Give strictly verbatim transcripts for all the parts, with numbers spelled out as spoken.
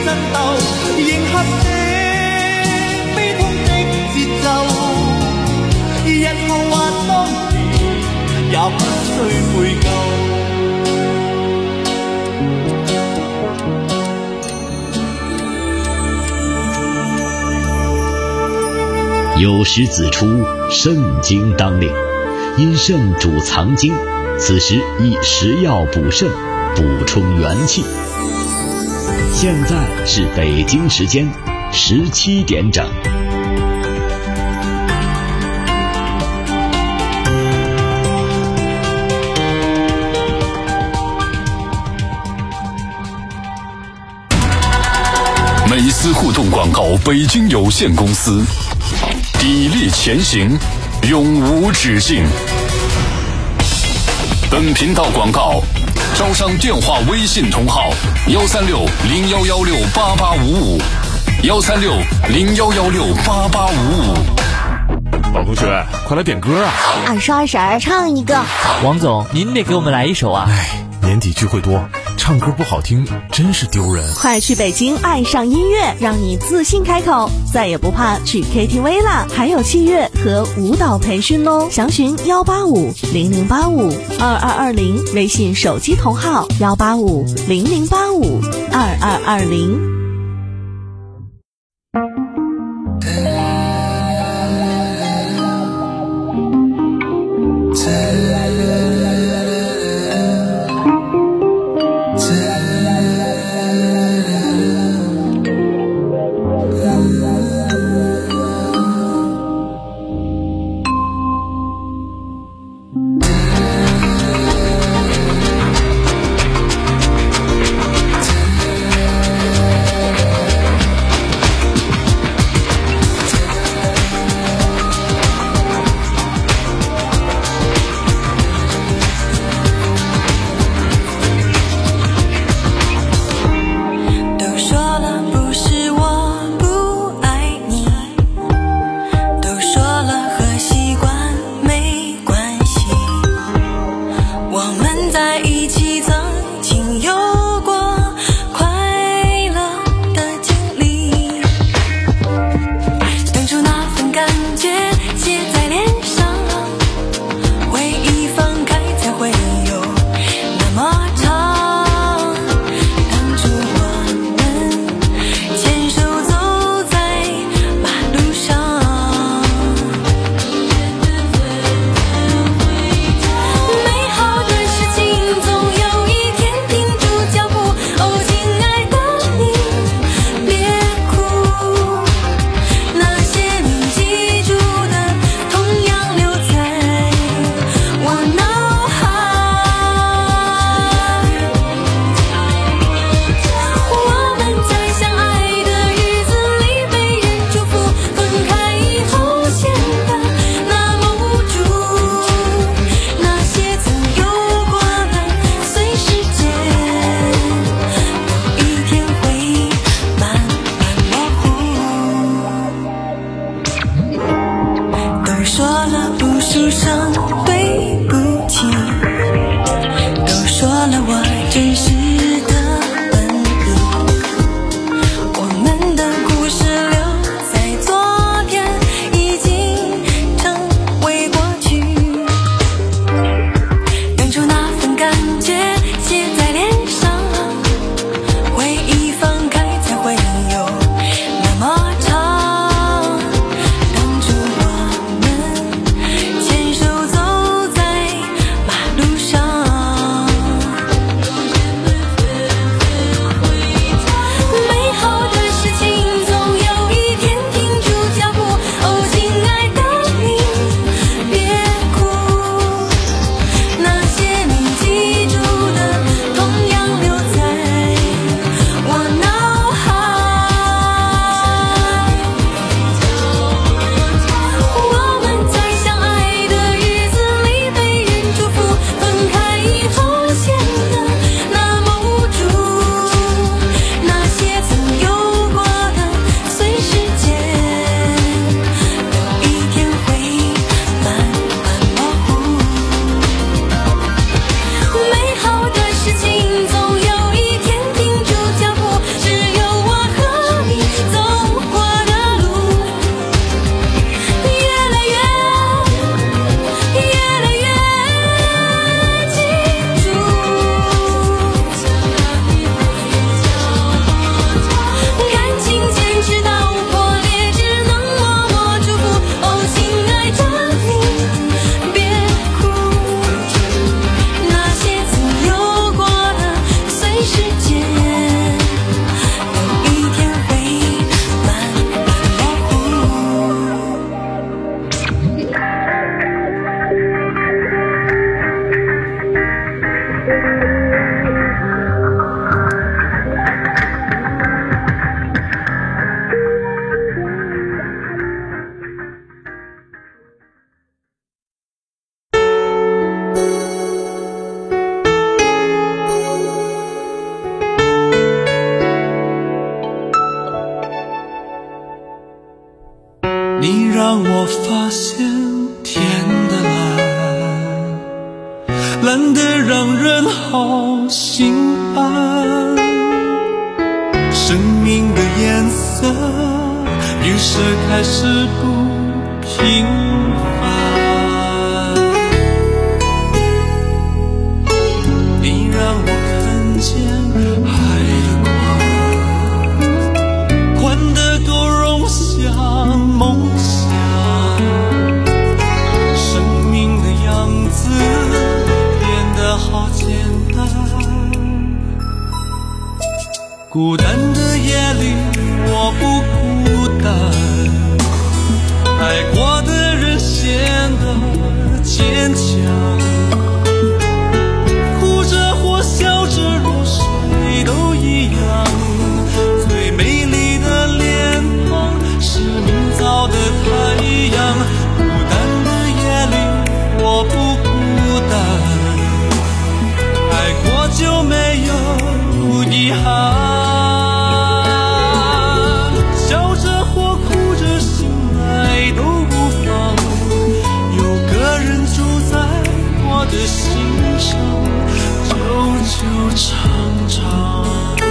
奋斗，迎合這悲痛的節奏。日後或當時，也不需悔疚。 有诗子出，肾经当令，因肾主藏精，此时宜食药补肾，补充元气。现在是北京时间十七点整。 美思互动广告北京有限公司，砥砺前行，永无止境。本频道广告招商电话微信同号幺三六零幺幺六八八五五，幺三六零幺幺六八八五五。 老同学，快来点歌啊！ 二十二婶唱一个。 王总，您得给我们来一首啊！ 哎，年底聚会多，唱歌不好听真是丢人。 快去北京爱上音乐，让你自信开口，再也不怕去 K T V 啦！还有器乐和舞蹈培训哦，详询幺八五零零八五二二二零，微信手机同号幺八五零零八五二二二零。 你让我发现天的蓝，蓝得让人好心安。生命的颜色于是开始不平凡。你让我看见海的宽，宽得够容下梦想。生命的样子变得好简单。孤单的夜里我不孤单，爱过的人显得坚强。哭着或笑着入睡都一样，最美丽的脸庞是明早的太阳。孤单的夜里我不孤单，爱过就没有遗憾。的心上久久长长。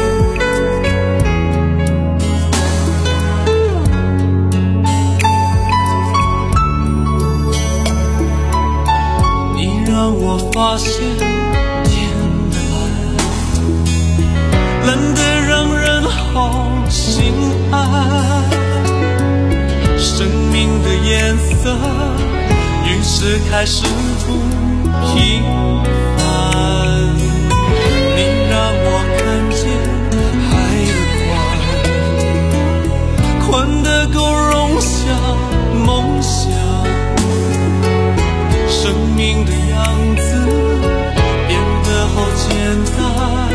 你让我发现天的蓝，蓝得让人好心安。生命的颜色于是开始不平凡。你让我看见海的宽，宽得够容下梦想。生命的样子变得好简单。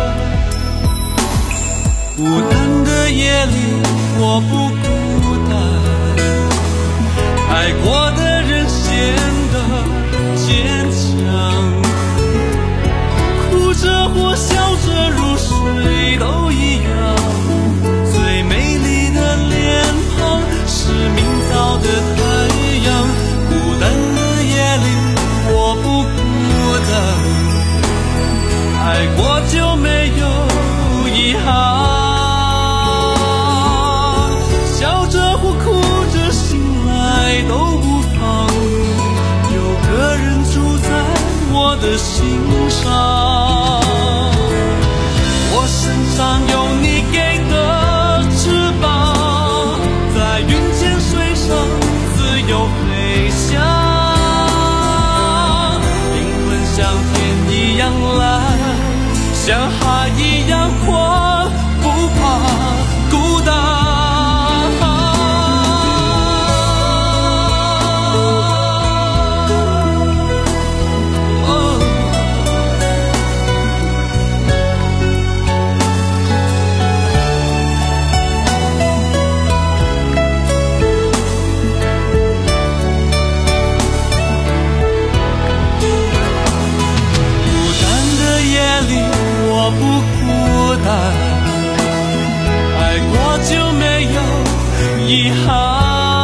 孤单的夜里我不孤单，爱过的人显得坚强。哭着或笑着入睡都一样，最美丽的脸庞是明早的太阳。孤单的夜里我不孤单，爱过就没有遗憾。笑着或哭着醒来都无妨，有个人住在我的心上。我身上有你给的翅膀，在云间水上自由飞翔。灵魂像天一样蓝，像海一样宽，不怕孤单。我不孤单，爱过就没有遗憾。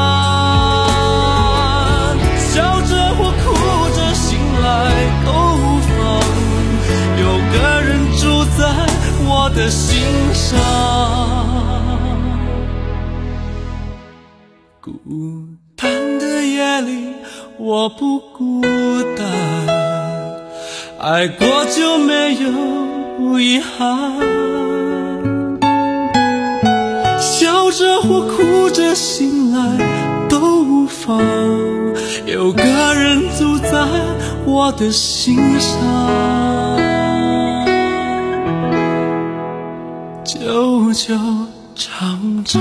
笑着或哭着醒来都无妨，有个人住在我的心上。孤单的夜里我不孤单，爱过就没有遗憾。笑着或哭着醒来都无妨，有个人住在我的心上。久久长长。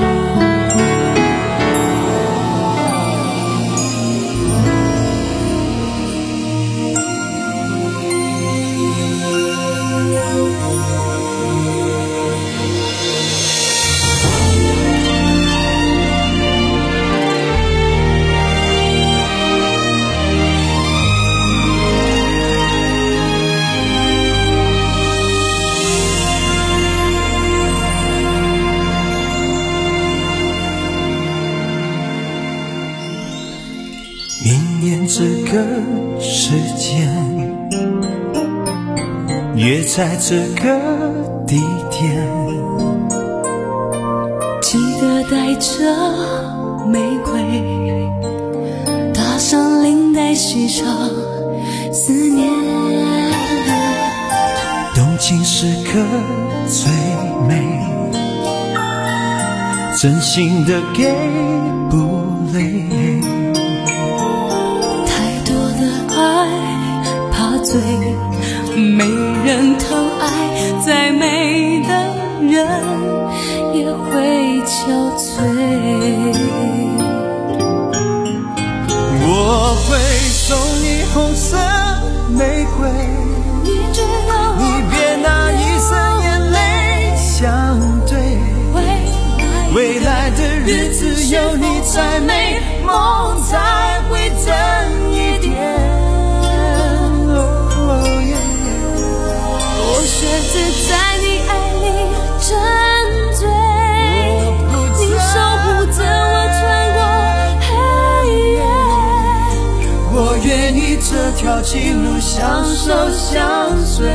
是个时间，约在这个地点， 记得带着玫瑰，搭上领带，系上思念。 动情时刻最美，真心的给不累。 太多的爱怕醉，没人疼爱，再美的人也会憔悴。 我会送你红色玫瑰， 你只要你别拿一生眼泪相对，未来的日子有你才美，梦才会真一点。 我学着在你爱里沉醉，你守护着我穿过黑夜， 我愿意这条情路相守相随，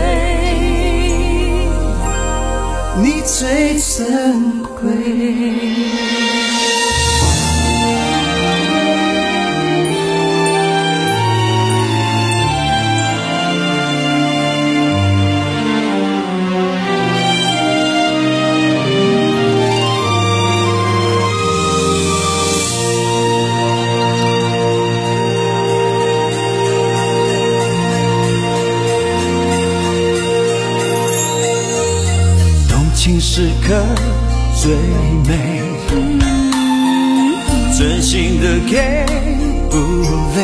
你最珍贵。时刻最美，真心的给不累。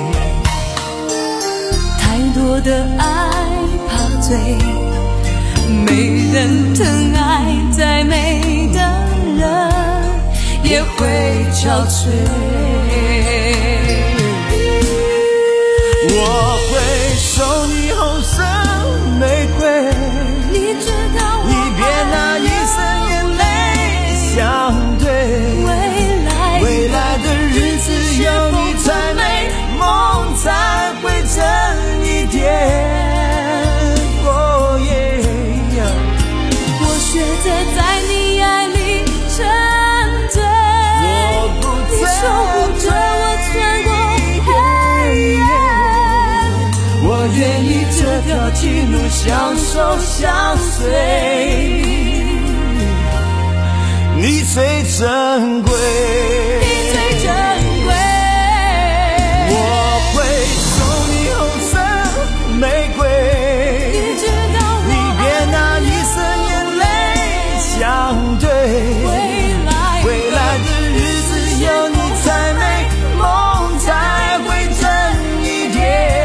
太多的爱怕醉，没人疼爱，再美的人也会憔悴。 我会送你红色玫瑰， 你知道我你别拿一生眼泪相对，未来的日子有你才美，梦才会真一点。哦耶！ 我学着在你爱里沉醉，你守护着我穿过黑夜， 我愿意这条情路相守相随，你最珍贵， 你最珍贵。 我会送你红色玫瑰， 你知道我你别拿一生眼泪相对，未来的日子有你才美，梦才会真一点。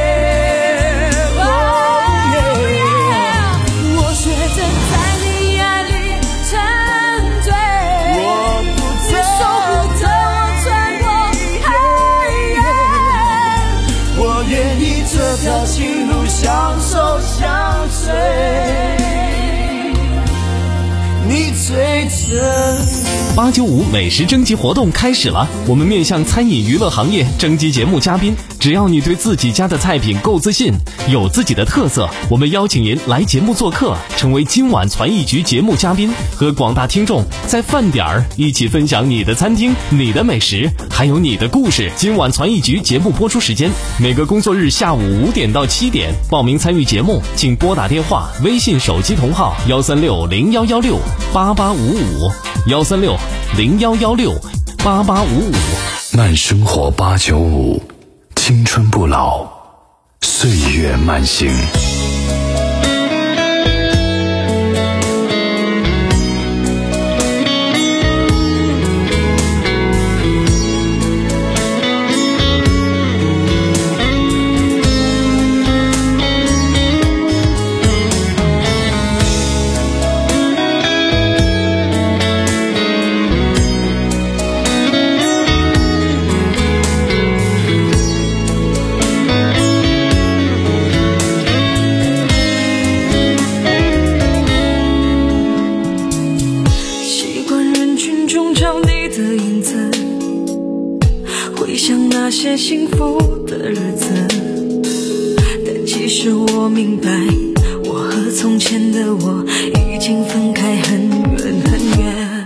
我学着在你爱里沉醉，你守护着我穿过黑夜， 我愿意这条情路相守相随，你最珍。 八九五美食征集活动开始了，我们面向餐饮娱乐行业征集节目嘉宾，只要你对自己家的菜品够自信，有自己的特色，我们邀请您来节目做客，成为今晚传艺局节目嘉宾，和广大听众在饭点儿一起分享你的餐厅、你的美食，还有你的故事。今晚传艺局节目播出时间每个工作日下午五点到七点，报名参与节目请拨打电话、微信手机同号幺三六零幺幺六八八五五幺三六零幺幺六八八五五。 慢生活八九五，青春不老，岁月慢行。 想那些幸福的日子，但其实我明白，我和从前的我已经分开很远很远。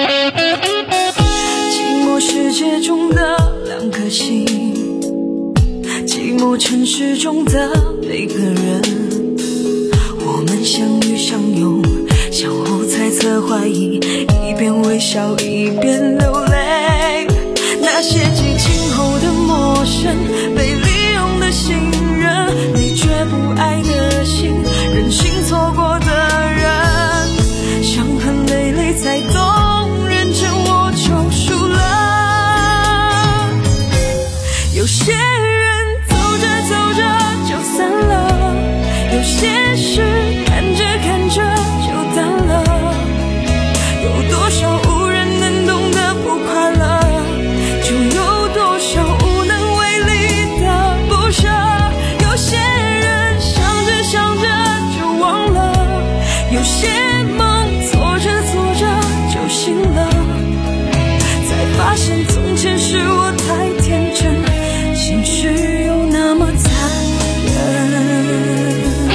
寂寞世界中的两颗心，寂寞城市中的每个人，我们相遇相拥，相互猜测怀疑，一边微笑一边流泪。那些激情后的陌生，被利用的信任，你却不爱的心，任性错过的人，伤痕累累才懂，认真我就输了。有些人走着走着就散了，有些事看着看着就淡了，有多少无人能懂的不快乐，就有多少无能为力的不舍。有些人想着想着就忘了，有些梦做着做着就醒了，才发现从前是我太天真，现实又那么残忍。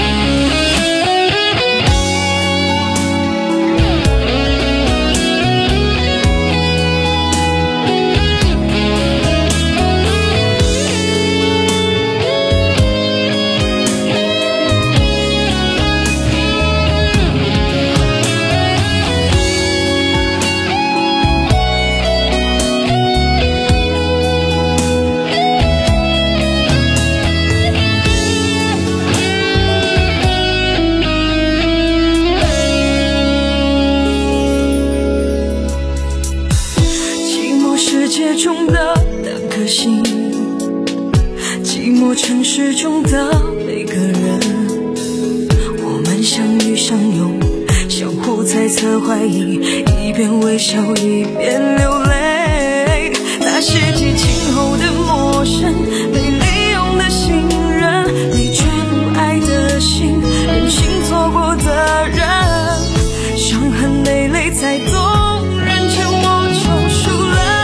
中的两颗心，寂寞城市中的每个人，我们相遇相拥，相互猜测怀疑，一边微笑一边流泪。那些激情后的陌生，被利用的信任，你却不爱的心，任性错过的人，伤痕累累才懂，认真我就输了。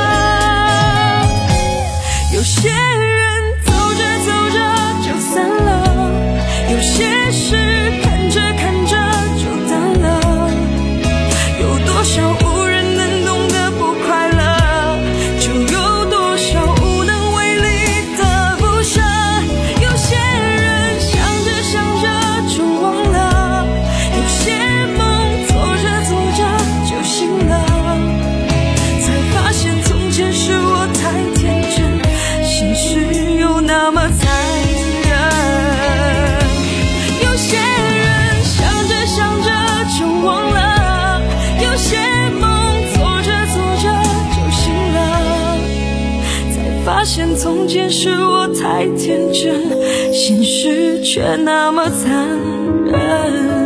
有些人走着走着就散了，有些事看着看着就淡了，有多少无人能懂的不快乐，就有多少无能为力的不舍。有些人想着想着就忘了，有些梦做着做着就醒了，才发现从前是我太天真，现实又那么残忍。有些人想着想着就忘了，有些梦做着做着就醒了，才发现从前是我太天真，现实却那么残忍。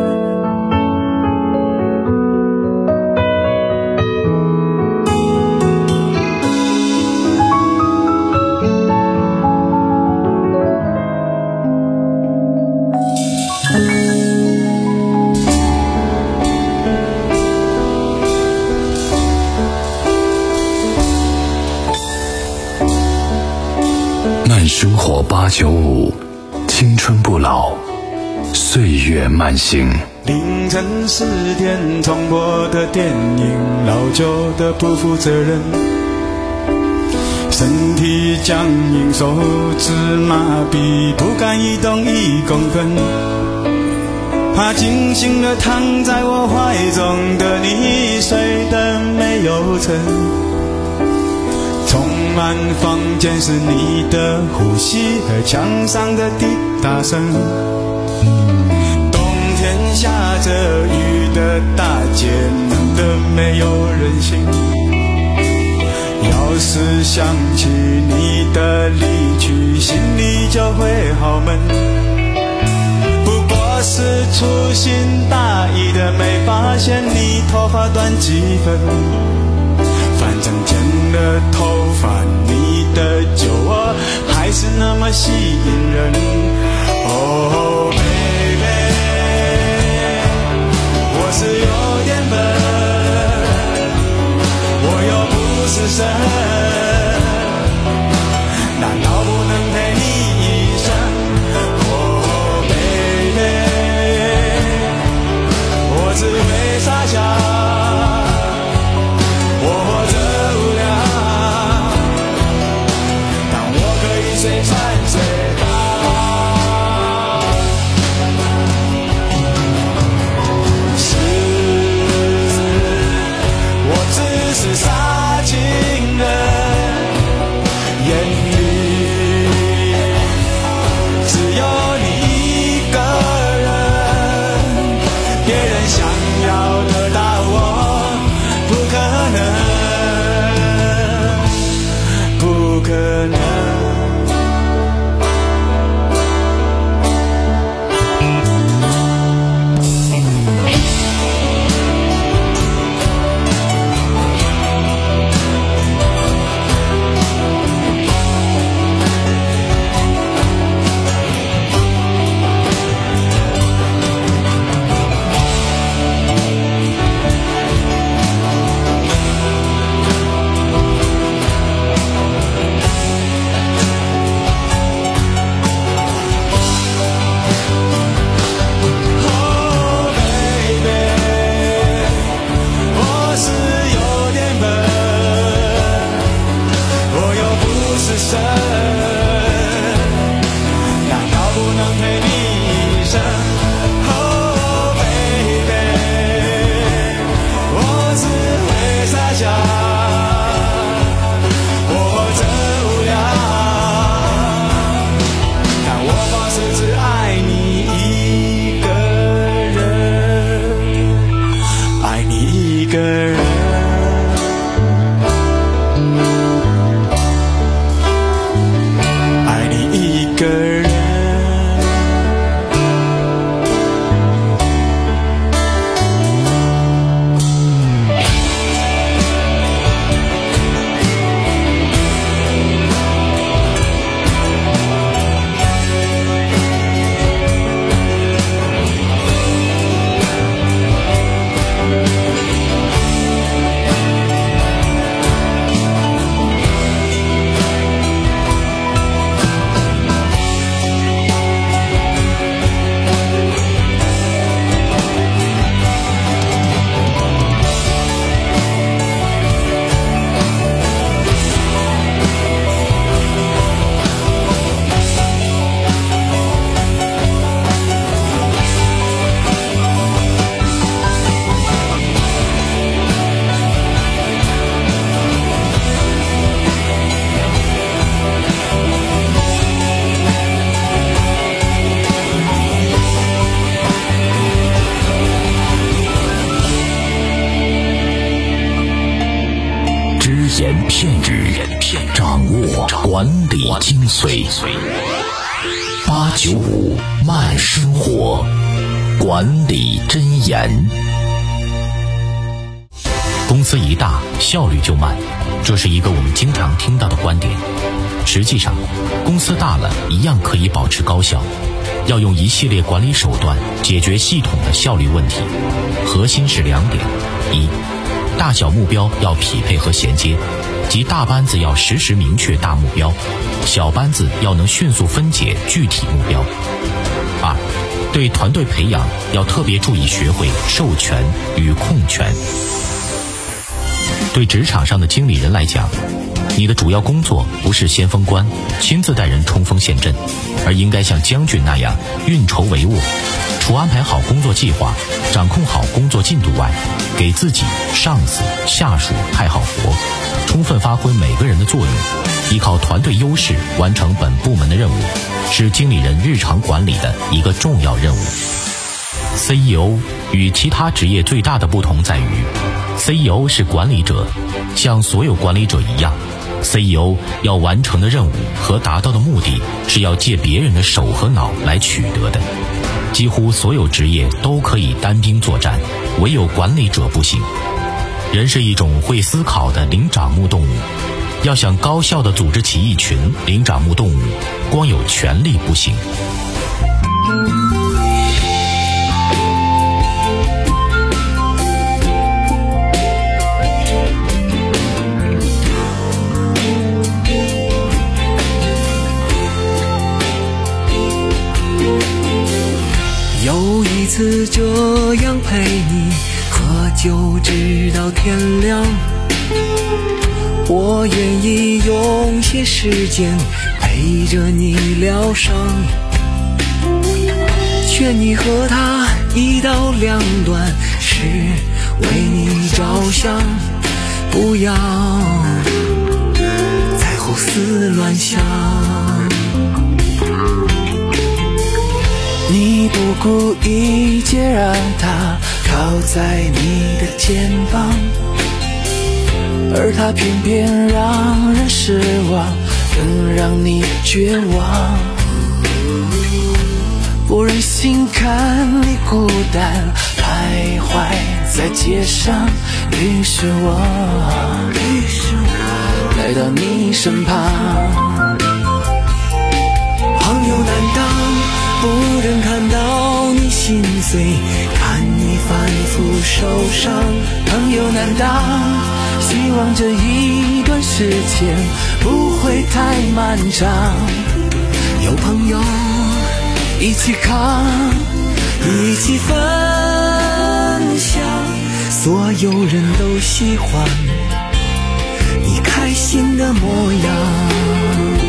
生活八九五，青春不老，岁月慢行。 凌晨四点重播的电影，老旧的不负责任，身体僵硬，手指麻痹，不敢移动一公分，怕惊醒了躺在我怀中的你，睡得没有沉。充满房间是你的呼吸和墙上的滴答声，冬天下着雨的大街冷得没有人性，要是想起你的离去，心里就会好闷，不过是粗心大意的没发现你头发短几分，反正剪了头发，你的酒窝还是那么吸引人。Oh baby， 我是有点笨，我又不是神。 人，爱你一个人。 言片语，掌握管理精髓。八九五慢生活，管理箴言。公司一大，效率就慢，这是一个我们经常听到的观点。实际上，公司大了一样可以保持高效，要用一系列管理手段解决系统的效率问题。核心是两点：一，大小目标要匹配和衔接，即大班子要实时明确大目标，小班子要能迅速分解具体目标。二，对团队培养要特别注意学会授权与控权。对职场上的经理人来讲，你的主要工作不是先锋官，亲自带人冲锋陷阵，而应该像将军那样运筹帷幄，除安排好工作计划，掌控好工作进度外，给自己、上司、下属派好活，充分发挥每个人的作用，依靠团队优势完成本部门的任务，是经理人日常管理的一个重要任务。C E O 与其他职业最大的不同在于， C E O 是管理者，像所有管理者一样， C E O 要完成的任务和达到的目的是要借别人的手和脑来取得的。几乎所有职业都可以单兵作战，唯有管理者不行。人是一种会思考的灵长目动物，要想高效地组织起一群灵长目动物，光有权力不行。 有一次这样陪你喝酒直到天亮，我愿意用些时间陪着你疗伤，劝你和他一刀两断，是为你着想，不要再胡思乱想。你不顾一切让他靠在你的肩膀，而他偏偏让人失望，更让你绝望。不忍心看你孤单徘徊在街上，于是我来到你身旁。朋友难当不忍看到你心碎，看你反复受伤。朋友难当，希望这一段时间不会太漫长。有朋友一起扛，一起分享，所有人都喜欢你开心的模样。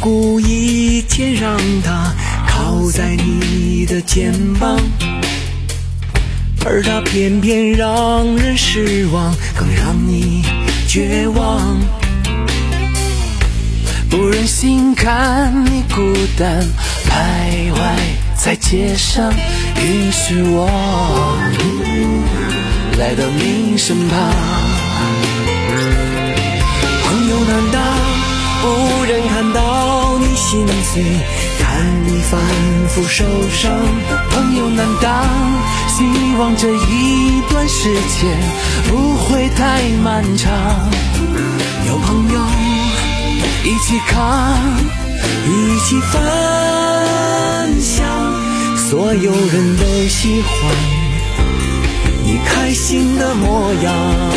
故意间让它靠在你的肩膀，而它偏偏让人失望，更让你绝望。不忍心看你孤单徘徊在街上，于是我来到你身旁。朋友难道不忍看到你心碎，看你反复受伤？朋友难道希望这一段时间不会太漫长？有朋友一起扛，一起分享，所有人都喜欢你开心的模样。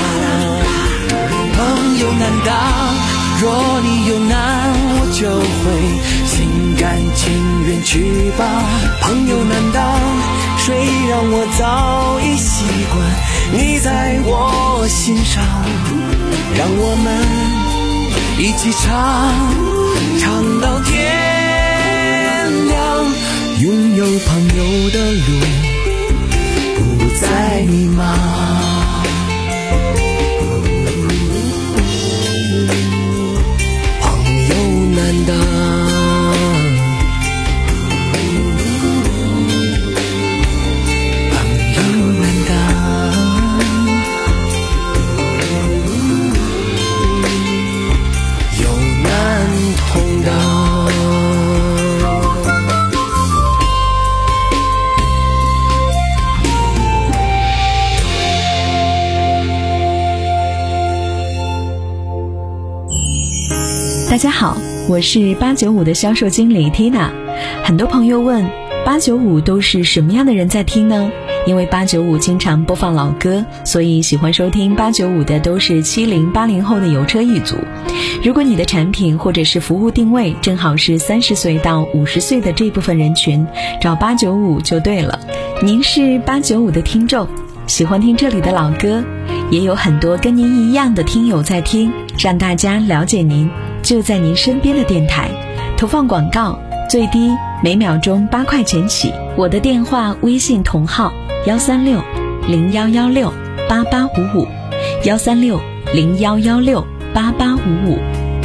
朋友难当，若你有难，我就会心甘情愿去帮。朋友难当，谁让我早已习惯你在我心上？让我们一起唱，唱到天亮。拥有朋友的路不再迷茫。朋友难当，朋友难当，有难同当。 大家好，我是八九五的销售经理 Tina。 很多朋友问八九五都是什么样的人在听呢？因为八九五经常播放老歌，所以喜欢收听八九五的都是七零八零后的油车一族。如果你的产品或者是服务定位正好是三十岁到五十岁的这部分人群，找八九五就对了。您是八九五的听众，喜欢听这里的老歌，也有很多跟您一样的听友在听，让大家了解您，就在您身边的电台。投放广告最低每秒钟八块钱起。我的电话微信同号幺三六零幺幺六八八五五，幺三六零幺幺六八八五五。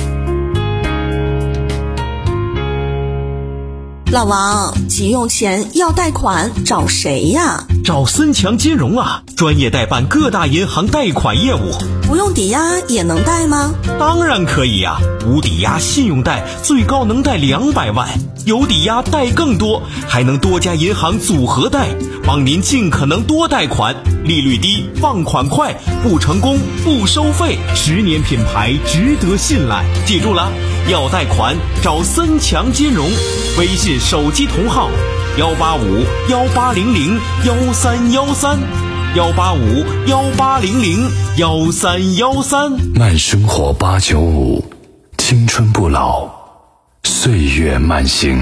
老王，急用钱要贷款找谁呀？ 找森强金融啊，专业代办各大银行贷款业务。 不用抵押也能贷吗？ 当然可以呀、啊，无抵押信用贷最高能贷两百万，有抵押贷更多，还能多家银行组合贷，帮您尽可能多贷款，利率低，放款快，不成功不收费，十年品牌值得信赖。记住了，要贷款找森强金融，微信手机同号幺八五幺八零零幺三幺三。幺八五幺八零零幺三幺三。 慢生活八九五，青春不老，岁月慢行。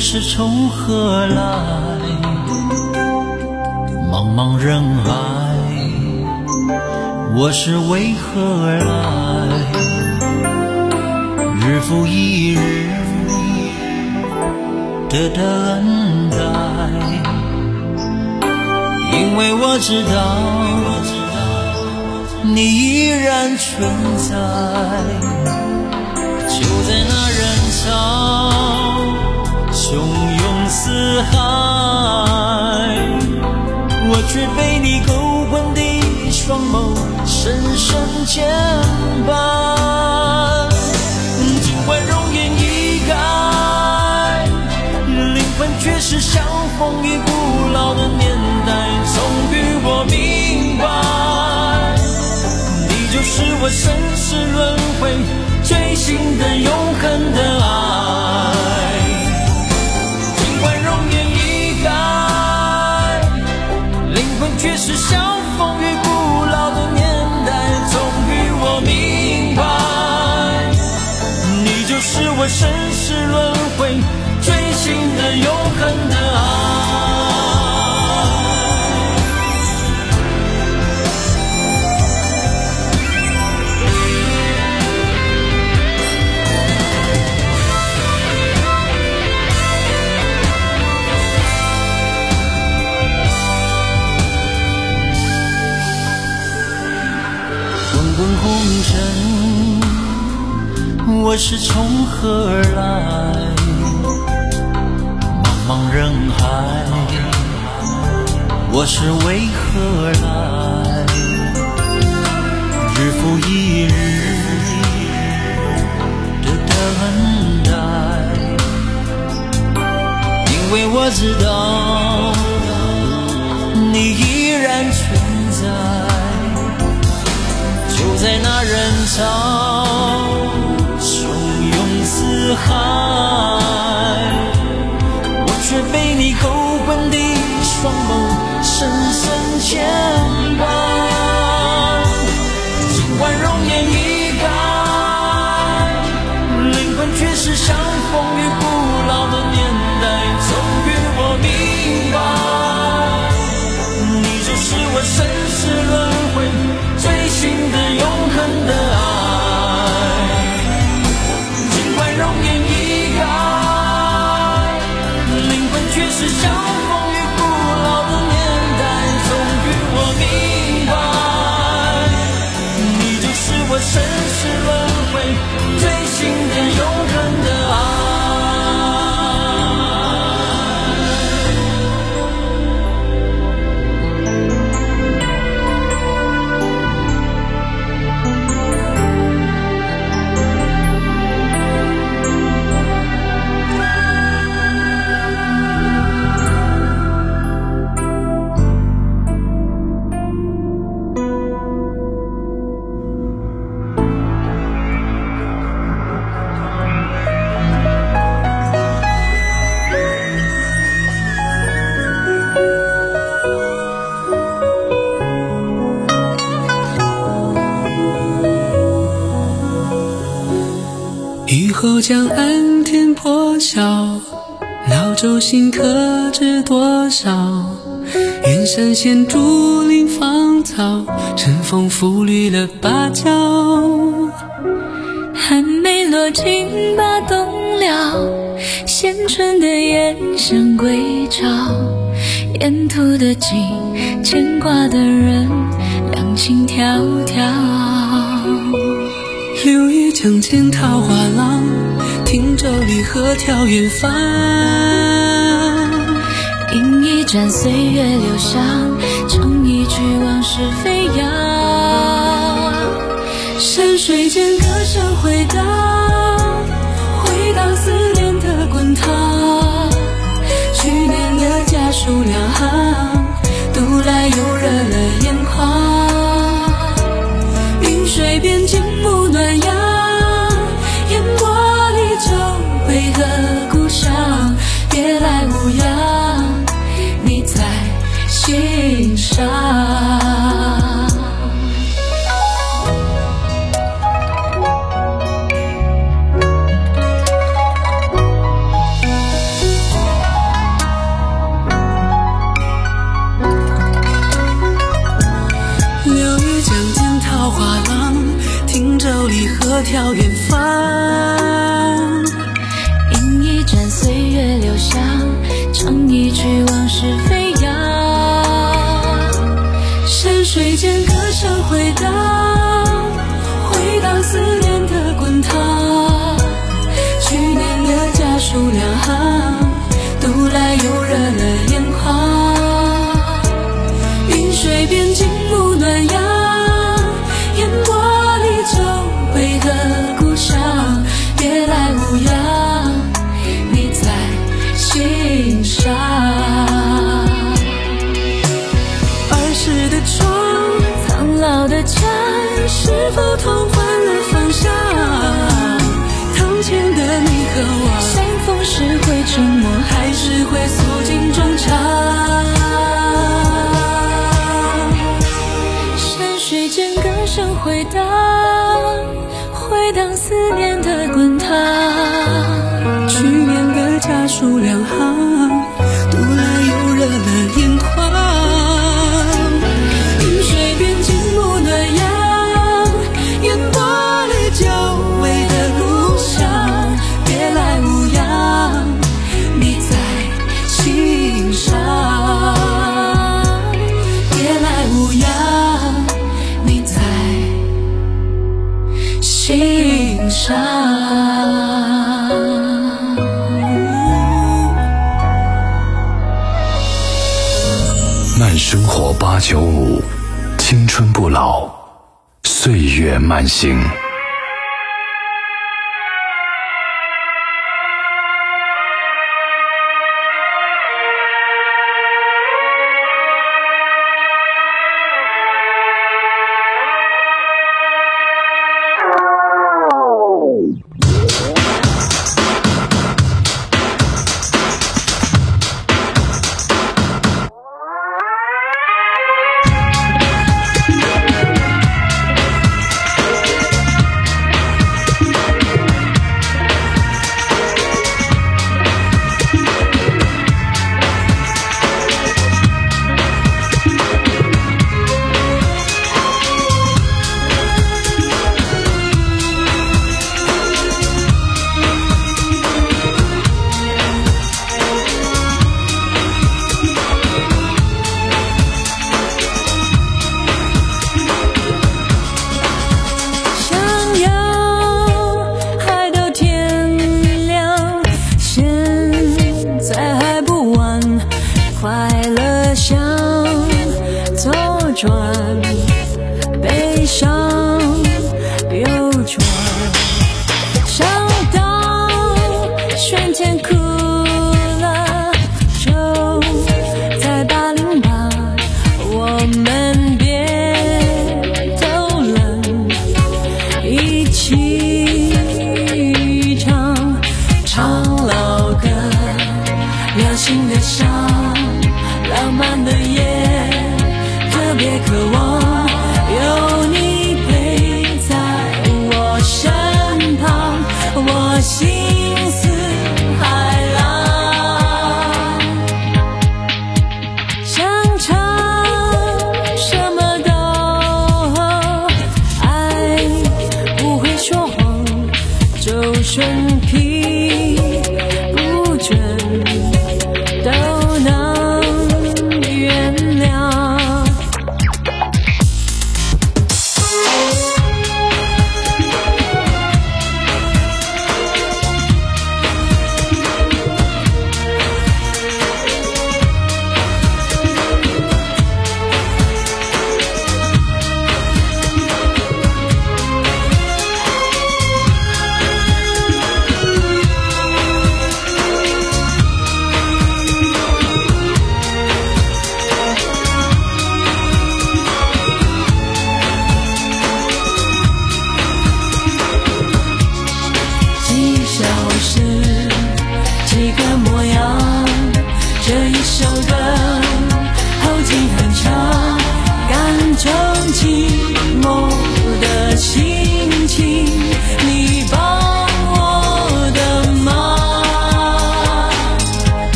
是从何来？茫茫人海，我是为何而来？日复一日的等待，因为我知道你依然存在。就在那人潮汹涌四海，我却被你勾魂的双眸深深牵绊。尽管容颜已改，灵魂却是相逢于古老的年代。终于我明白，你就是我生死轮回追寻的永恒的爱。尽管容颜已改，灵魂却是相逢于古老的年代。终于我明白，你就是我生死轮回追寻的永恒的爱。红尘，我是从何而来？茫茫人海，我是为何而来？日复一日的等待，因为我知道你依然存在。就在那人潮汹涌四海，我却被你勾魂的双眸深深牵绊。尽管容颜已改，灵魂却是相逢于古老的年代。终于我明白，你就是我生死轮回追寻的永恒的爱。尽管容颜已改，灵魂却是相逢于古老的年代。终于我明白，你就是我生死轮回追寻的永恒的爱。 雨后江岸天破晓，老舟新客知多少？远山现竹林芳草，晨风拂绿了芭蕉。 还没落尽把冬了，衔春的燕声归巢。沿途的景，牵挂的人，两情迢迢。 柳叶江间桃花浪，汀州离合眺远方。 饮一盏岁月留香，唱一句往事飞扬。 山水间歌声回荡，回荡思念的滚烫。去年的家书两行，读来又热了眼眶。云水边静沐暖阳，烟波里久违了故乡。别来无恙，你在心上。 何条远方？ 饮一盏岁月留香，唱一曲往事飞扬。 山水间歌声回荡，回荡思念的滚烫。去年的家书两行，读来又热了眼眶。云水边静沐暖阳，烟波里久违的故乡，别来无恙，你在心上。儿时的窗， 苍老的家， 是否同换了方向？堂前的你和我， 相逢时会沉默， 还是会诉尽衷肠？ 山水间歌声回荡，回荡思念的滚烫。 去年的家书两行，读来又热了眼眶。云水边静沐暖阳，烟波里久违的故乡，别来无恙，你在心上。别来无恙，你在心上。 慢生活八九五，青春不老，岁月慢行。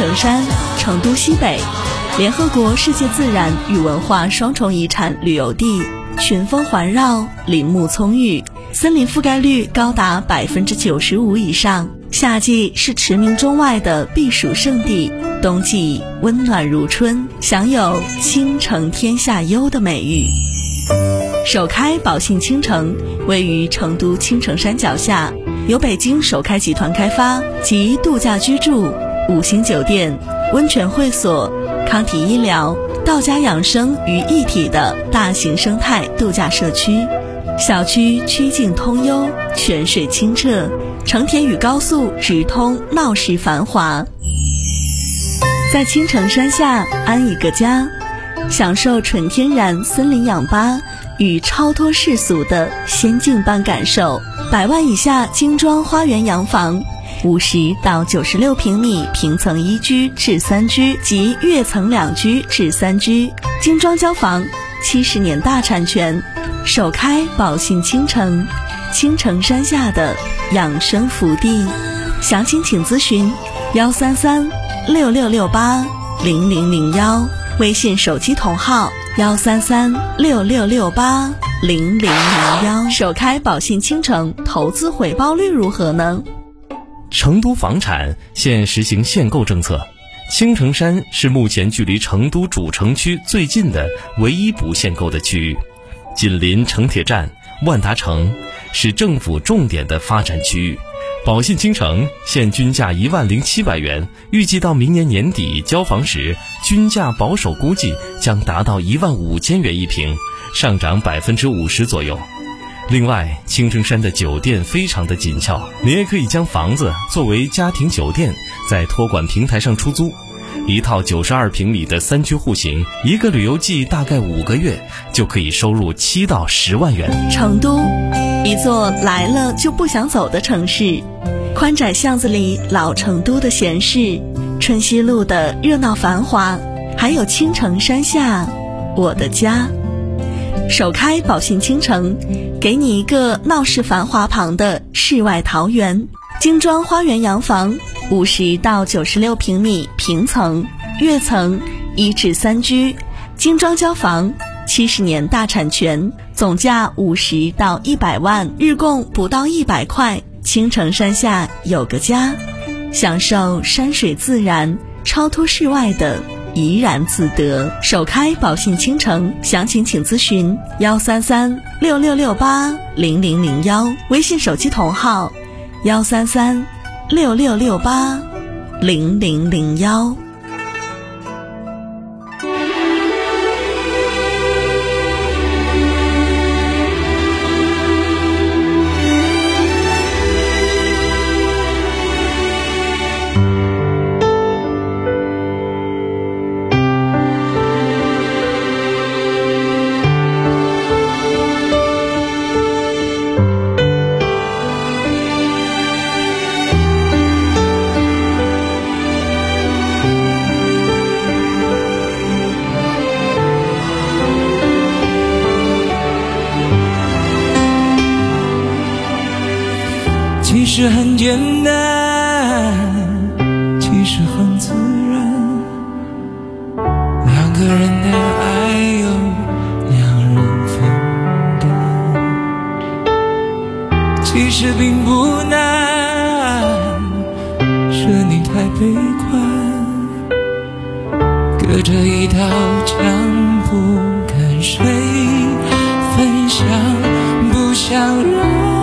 城山，成都西北，联合国世界自然与文化双重遗产旅游地，群峰环绕，林木葱郁，森林覆盖率高达百分之九十五以上。夏季是驰名中外的避暑胜地，冬季温暖如春，享有倾城天下优的美誉。首开宝信倾城位于成都青城山脚下，由北京首开集团开发，集度假居住、五星酒店、温泉会所、康体医疗、道家养生于一体的大型生态度假社区。小区曲径通幽，泉水清澈，成田与高速直通，闹市繁华。在青城山下安一个家，享受纯天然森林氧吧与超脱世俗的仙境般感受。百万以下精装花园洋房，五十到九十六平米平层一居至三居及跃层两居至三居，精装交房，七十年大产权，首开宝信倾城，青城山下的养生福地。详情请咨询幺三三六六六八零零零幺，微信手机同号幺三三六六六八零零零幺。首开宝信倾城，投资回报率如何呢？ 成都房产现实行限购政策，青城山是目前距离成都主城区最近的唯一不限购的区域，紧邻成铁站、万达城，是政府重点的发展区域。宝信倾城现均价一万零七百元，预计到明年年底交房时，均价保守估计将达到一万五千元一平，上涨百分之五十左右。另外，青城山的酒店非常的紧俏，你也可以将房子作为家庭酒店，在托管平台上出租。一套九十二平米的三居户型，一个旅游季大概五个月就可以收入七到十万元。 成都，一座来了就不想走的城市，宽窄巷子里老成都的闲适，春熙路的热闹繁华，还有青城山下我的家。首开宝信倾城，给你一个闹市繁华旁的世外桃源，精装花园洋房，五十到九十六平米平层、跃层一至三居，精装交房，七十年大产权，总价五十到一百万，日供不到一百块。青城山下有个家，享受山水自然，超脱世外的怡然自得。首开宝信倾城，详情请咨询幺三三六六六八零零零幺，微信手机同号幺三三六六六八零零零幺。 其实很简单，其实很自然，两个人的爱由两人分担。其实并不难，是你太悲观，隔着一道墙不跟谁分享，不想让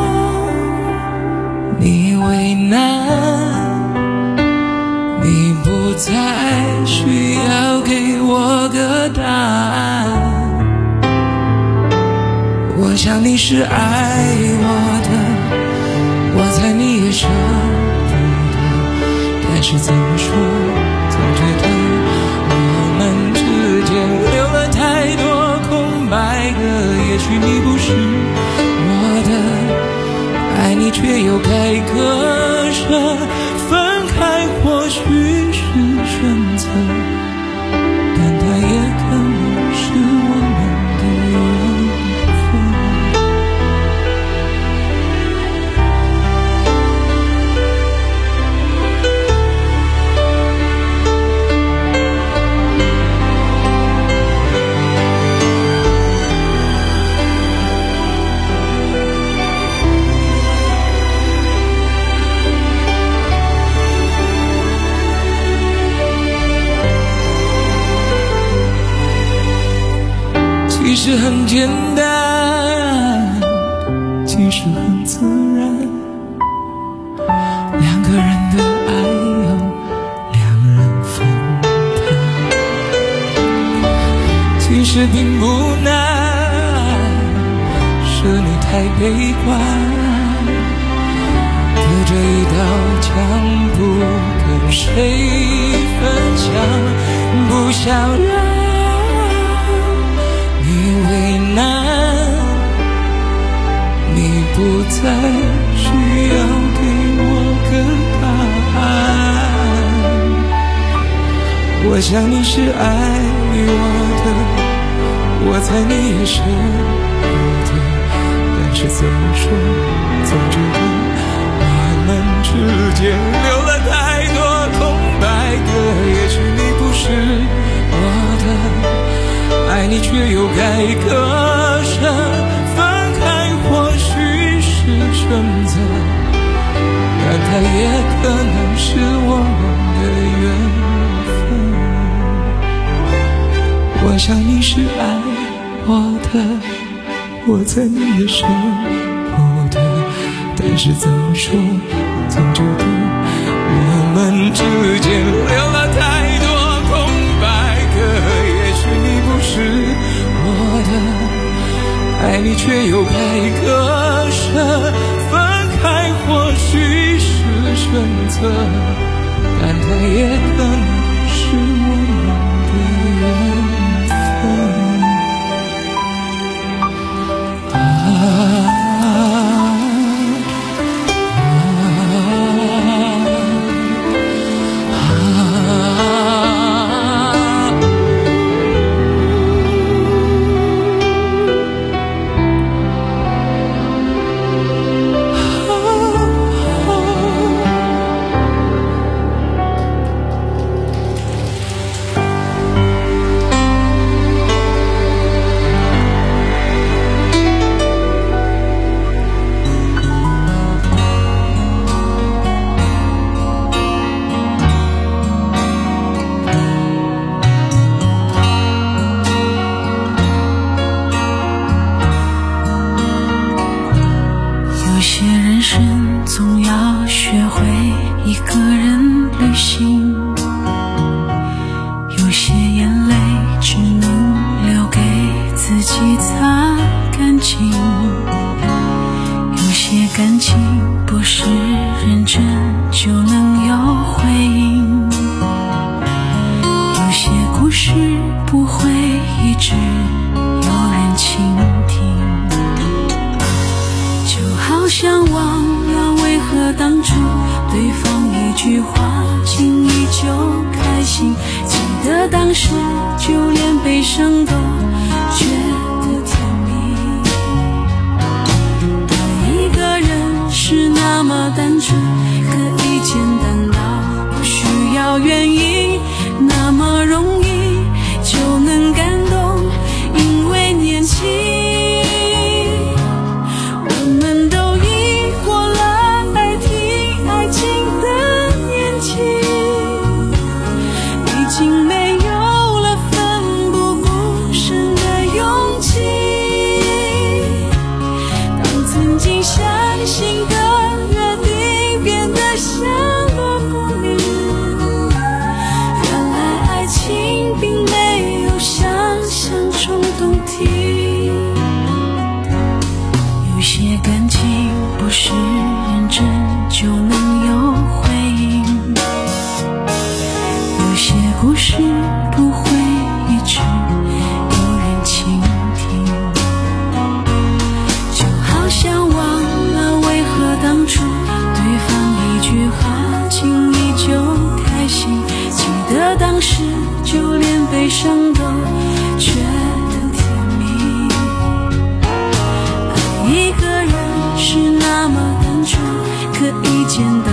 你为难，你不再需要给我个答案。我想你是爱我的，我猜你也舍不得，但是怎么说，总觉得我们之间留了太多空白格。也许你不是我的，爱你却又该割舍，分开或许是选择，但它也可能是我们的缘分。 实很简单，其实很自然，两个人的爱由两人分担，其实并不难，是你太悲观，隔着一道墙不跟谁分享，不想让你为难，你不再需要给我个答案。我想你是爱我的，我猜你也舍不得，但是怎么说总觉得我们之间留了太多空白格，也许你不是我的，爱你却又该割舍，分开或许是选择，但它也可能是我们的缘分。我想你是爱我的，我猜你也舍不得，但是怎么说总觉得我们之间留了太多空白格，也许你不是我的，爱你却又该割舍，分开或许是选择，但它也可能是我们的缘分。 一个人是那么单纯，可以简单